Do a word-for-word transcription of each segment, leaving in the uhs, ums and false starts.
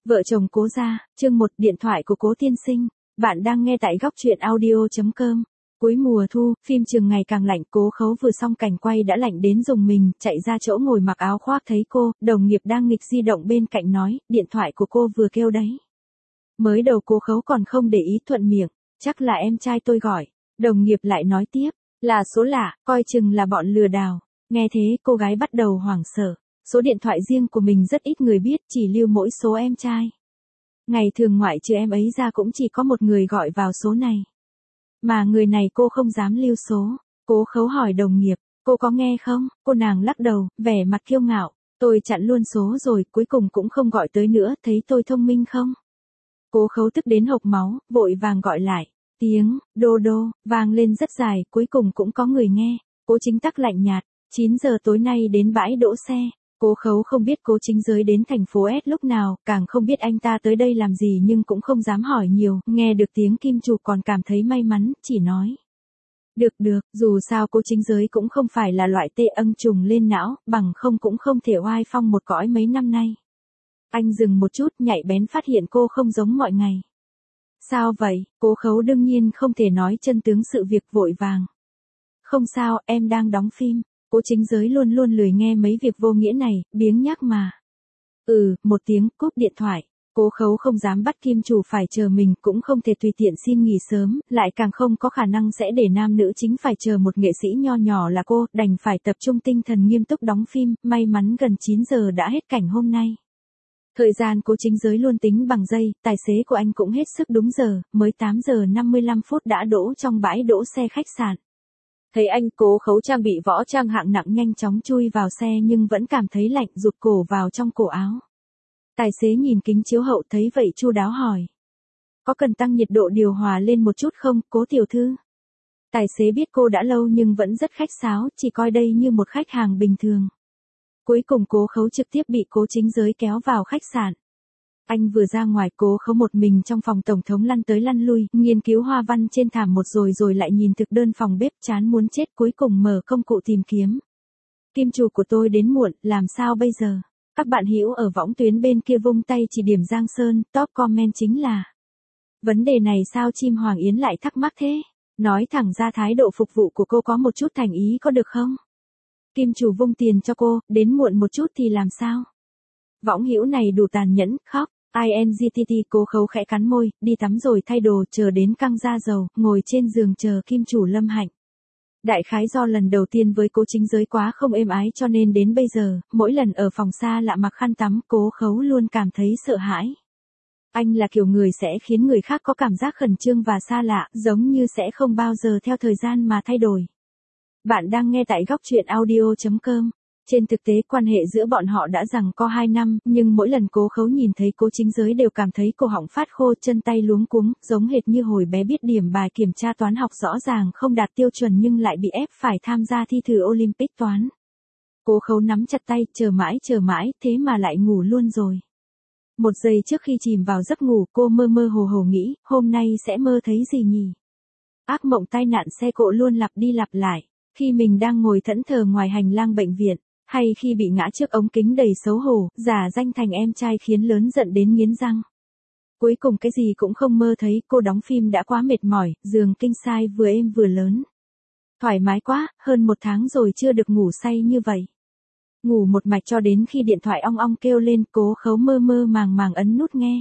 Vợ chồng Cố gia, chương một, điện thoại của Cố tiên sinh. Bạn đang nghe tại góc truyện audio chấm com. Cuối mùa thu, phim trường ngày càng lạnh, Cố Khấu vừa xong cảnh quay đã lạnh đến rùng mình, chạy ra chỗ ngồi mặc áo khoác thấy cô, đồng nghiệp đang nghịch di động bên cạnh nói, điện thoại của cô vừa kêu đấy. Mới đầu Cố Khấu còn không để ý, thuận miệng, chắc là em trai tôi gọi. Đồng nghiệp lại nói tiếp, là số lạ, coi chừng là bọn lừa đảo. Nghe thế, cô gái bắt đầu hoảng sợ. Số điện thoại riêng của mình rất ít người biết, chỉ lưu mỗi số em trai. Ngày thường ngoại trừ em ấy ra cũng chỉ có một người gọi vào số này. Mà người này cô không dám lưu số. Cố Khấu hỏi đồng nghiệp, cô có nghe không? Cô nàng lắc đầu, vẻ mặt kiêu ngạo. Tôi chặn luôn số rồi, cuối cùng cũng không gọi tới nữa, thấy tôi thông minh không? Cố Khấu tức đến hộc máu, vội vàng gọi lại. Tiếng, đô đô, vang lên rất dài, cuối cùng cũng có người nghe. Cố Chính Tắc lạnh nhạt, chín giờ tối nay đến bãi đỗ xe. Cố Khấu không biết Cố Chính Giới đến thành phố S lúc nào, càng không biết anh ta tới đây làm gì nhưng cũng không dám hỏi nhiều, nghe được tiếng kim chụp còn cảm thấy may mắn, chỉ nói. Được được, dù sao Cố Chính Giới cũng không phải là loại tê âng trùng lên não, bằng không cũng không thể oai phong một cõi mấy năm nay. Anh dừng một chút, nhạy bén phát hiện cô không giống mọi ngày. Sao vậy? Cố Khấu đương nhiên không thể nói chân tướng sự việc, vội vàng. Không sao, em đang đóng phim. Cố Chính Giới luôn luôn lười nghe mấy việc vô nghĩa này, biếng nhác mà. Ừ, một tiếng, cúp điện thoại. Cố Khấu không dám bắt kim chủ phải chờ mình, cũng không thể tùy tiện xin nghỉ sớm, lại càng không có khả năng sẽ để nam nữ chính phải chờ một nghệ sĩ nho nhỏ là cô, đành phải tập trung tinh thần nghiêm túc đóng phim, may mắn gần chín giờ đã hết cảnh hôm nay. Thời gian Cố Chính Giới luôn tính bằng giây, tài xế của anh cũng hết sức đúng giờ, mới tám giờ năm mươi lăm phút đã đỗ trong bãi đỗ xe khách sạn. Thấy anh, Cố Khấu trang bị võ trang hạng nặng nhanh chóng chui vào xe nhưng vẫn cảm thấy lạnh, rụt cổ vào trong cổ áo. Tài xế nhìn kính chiếu hậu thấy vậy chu đáo hỏi. Có cần tăng nhiệt độ điều hòa lên một chút không, Cố tiểu thư? Tài xế biết cô đã lâu nhưng vẫn rất khách sáo, chỉ coi đây như một khách hàng bình thường. Cuối cùng Cố Khấu trực tiếp bị Cố Chính Giới kéo vào khách sạn. Anh vừa ra ngoài, Cố Khấu một mình trong phòng tổng thống lăn tới lăn lui, nghiên cứu hoa văn trên thảm một rồi rồi lại nhìn thực đơn phòng bếp, chán muốn chết, cuối cùng mở công cụ tìm kiếm. Kim chủ của tôi đến muộn, làm sao bây giờ? Các bạn hữu ở võng tuyến bên kia vung tay chỉ điểm Giang Sơn, top comment chính là. Vấn đề này sao chim Hoàng Yến lại thắc mắc thế? Nói thẳng ra thái độ phục vụ của cô có một chút thành ý có được không? Kim chủ vung tiền cho cô, đến muộn một chút thì làm sao? Võng hữu này đủ tàn nhẫn, khóc. ingtt. Cố Khấu khẽ cắn môi, đi tắm rồi thay đồ, chờ đến căng da dầu, ngồi trên giường chờ kim chủ Lâm Hạnh. Đại khái do lần đầu tiên với Cố Chính Giới quá không êm ái cho nên đến bây giờ, mỗi lần ở phòng xa lạ mặc khăn tắm, Cố Khấu luôn cảm thấy sợ hãi. Anh là kiểu người sẽ khiến người khác có cảm giác khẩn trương và xa lạ, giống như sẽ không bao giờ theo thời gian mà thay đổi. Bạn đang nghe tại góc truyện audio chấm com. Trên thực tế quan hệ giữa bọn họ đã giằng co hai năm, nhưng mỗi lần Cố Khấu nhìn thấy Cố Chính Giới đều cảm thấy cổ họng phát khô, chân tay luống cuống, giống hệt như hồi bé biết điểm bài kiểm tra toán học rõ ràng không đạt tiêu chuẩn nhưng lại bị ép phải tham gia thi thử Olympic toán. Cố Khấu nắm chặt tay, chờ mãi chờ mãi, thế mà lại ngủ luôn rồi. Một giây trước khi chìm vào giấc ngủ, cô mơ mơ hồ hồ nghĩ, hôm nay sẽ mơ thấy gì nhỉ? Ác mộng tai nạn xe cộ luôn lặp đi lặp lại, khi mình đang ngồi thẫn thờ ngoài hành lang bệnh viện. Hay khi bị ngã trước ống kính đầy xấu hổ, giả danh thành em trai khiến lớn giận đến nghiến răng. Cuối cùng cái gì cũng không mơ thấy, cô đóng phim đã quá mệt mỏi, giường king size vừa êm vừa lớn. Thoải mái quá, hơn một tháng rồi chưa được ngủ say như vậy. Ngủ một mạch cho đến khi điện thoại ong ong kêu lên, Cố Khấu mơ mơ màng màng ấn nút nghe.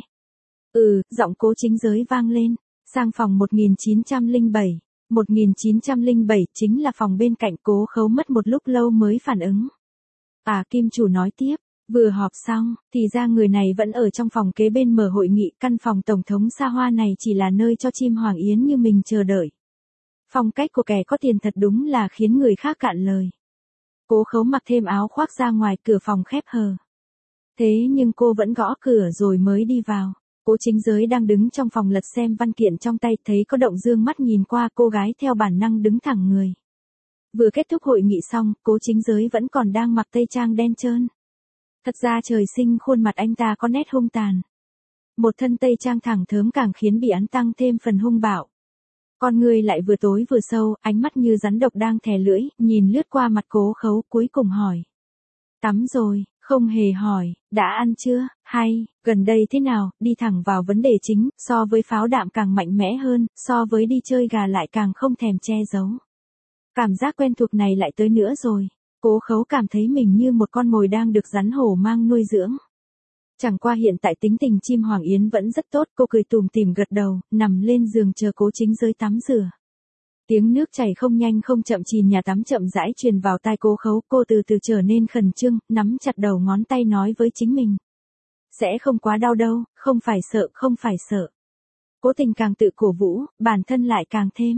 Ừ, giọng Cố Chính Giới vang lên, sang phòng một nghìn chín trăm lẻ bảy. một nghìn chín trăm lẻ bảy chính là phòng bên cạnh. Cố Khấu mất một lúc lâu mới phản ứng. À, kim chủ nói tiếp, vừa họp xong, thì ra người này vẫn ở trong phòng kế bên mở hội nghị, căn phòng tổng thống xa hoa này chỉ là nơi cho chim Hoàng Yến như mình chờ đợi. Phong cách của kẻ có tiền thật đúng là khiến người khác cạn lời. Cố Khấu mặc thêm áo khoác ra ngoài, cửa phòng khép hờ. Thế nhưng cô vẫn gõ cửa rồi mới đi vào. Cố Chính Giới đang đứng trong phòng lật xem văn kiện trong tay, thấy có động dương mắt nhìn qua, cô gái theo bản năng đứng thẳng người. Vừa kết thúc hội nghị xong, Cố Chính Giới vẫn còn đang mặc tây trang đen trơn. Thật ra trời sinh khuôn mặt anh ta có nét hung tàn. Một thân tây trang thẳng thớm càng khiến bị án tăng thêm phần hung bạo. Con người lại vừa tối vừa sâu, ánh mắt như rắn độc đang thè lưỡi, nhìn lướt qua mặt Cố Khấu, cuối cùng hỏi. Tắm rồi, Không hề hỏi, đã ăn chưa, hay, gần đây thế nào, đi thẳng vào vấn đề chính, so với pháo đạm càng mạnh mẽ hơn, so với đi chơi gà lại càng không thèm che giấu. Cảm giác quen thuộc này lại tới nữa rồi. Cố Khấu cảm thấy mình như một con mồi đang được rắn hổ mang nuôi dưỡng. Chẳng qua hiện tại tính tình chim Hoàng Yến vẫn rất tốt, cô cười tùm tìm gật đầu, nằm lên giường chờ Cố Chính Giới tắm rửa. Tiếng nước chảy không nhanh không chậm chìm nhà tắm chậm rãi truyền vào tai Cố Khấu, cô từ từ trở nên khẩn trương, nắm chặt đầu ngón tay nói với chính mình. Sẽ không quá đau đâu, không phải sợ, không phải sợ. Cố Tình càng tự cổ vũ, bản thân lại càng thêm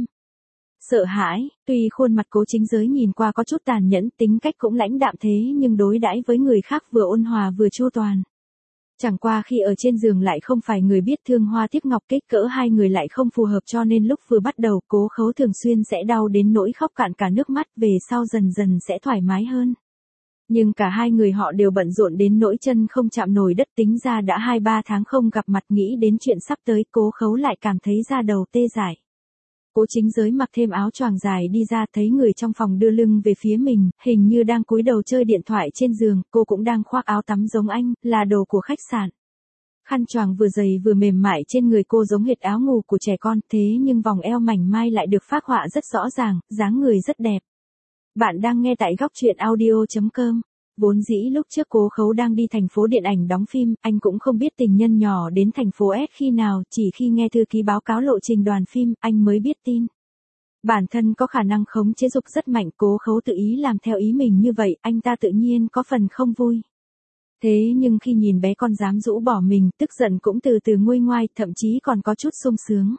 sợ hãi. Tuy khuôn mặt Cố Chính Giới nhìn qua có chút tàn nhẫn, tính cách cũng lãnh đạm thế nhưng đối đãi với người khác vừa ôn hòa vừa chu toàn. Chẳng qua khi ở trên giường lại không phải người biết thương hoa tiếc ngọc, kích cỡ hai người lại không phù hợp cho nên lúc vừa bắt đầu Cố Khấu thường xuyên sẽ đau đến nỗi khóc cạn cả nước mắt, về sau dần dần sẽ thoải mái hơn. Nhưng cả hai người họ đều bận rộn đến nỗi chân không chạm nổi đất, tính ra đã hai ba tháng không gặp mặt, nghĩ đến chuyện sắp tới Cố Khấu lại cảm thấy da đầu tê dại. Cố Chính Giới mặc thêm áo choàng dài đi ra, thấy người trong phòng đưa lưng về phía mình, hình như đang cúi đầu chơi điện thoại trên giường, cô cũng đang khoác áo tắm giống anh, là đồ của khách sạn. Khăn choàng vừa dày vừa mềm mại trên người cô giống hệt áo ngủ của trẻ con, thế nhưng vòng eo mảnh mai lại được phác họa rất rõ ràng, dáng người rất đẹp. Bạn đang nghe tại góc truyện audio chấm com. Vốn dĩ lúc trước Cố Khấu đang đi thành phố điện ảnh đóng phim, anh cũng không biết tình nhân nhỏ đến thành phố S khi nào, chỉ khi nghe thư ký báo cáo lộ trình đoàn phim, anh mới biết tin. Bản thân có khả năng khống chế dục rất mạnh, Cố Khấu tự ý làm theo ý mình như vậy, anh ta tự nhiên có phần không vui. Thế nhưng khi nhìn bé con dám rũ bỏ mình, tức giận cũng từ từ nguôi ngoai, thậm chí còn có chút sung sướng.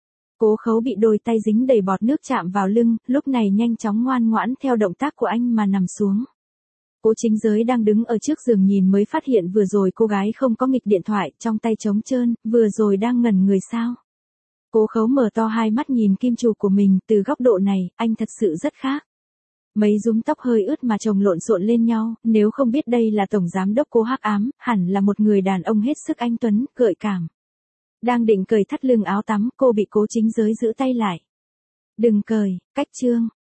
Cố Khấu bị đôi tay dính đầy bọt nước chạm vào lưng, lúc này nhanh chóng ngoan ngoãn theo động tác của anh mà nằm xuống. Cố Chính Giới đang đứng ở trước giường nhìn mới phát hiện vừa rồi cô gái không có nghịch điện thoại, trong tay trống trơn, vừa rồi đang ngẩn người sao. Cố Khấu mở to hai mắt nhìn kim chủ của mình, từ góc độ này, anh thật sự rất khác. Mấy rúm tóc hơi ướt mà chồng lộn xộn lên nhau, nếu không biết đây là tổng giám đốc Cố Hắc Ám, hẳn là một người đàn ông hết sức anh tuấn, gợi cảm. Đang định cởi thắt lưng áo tắm, cô bị Cố Chính Giới giữ tay lại. Đừng cởi, cách chương.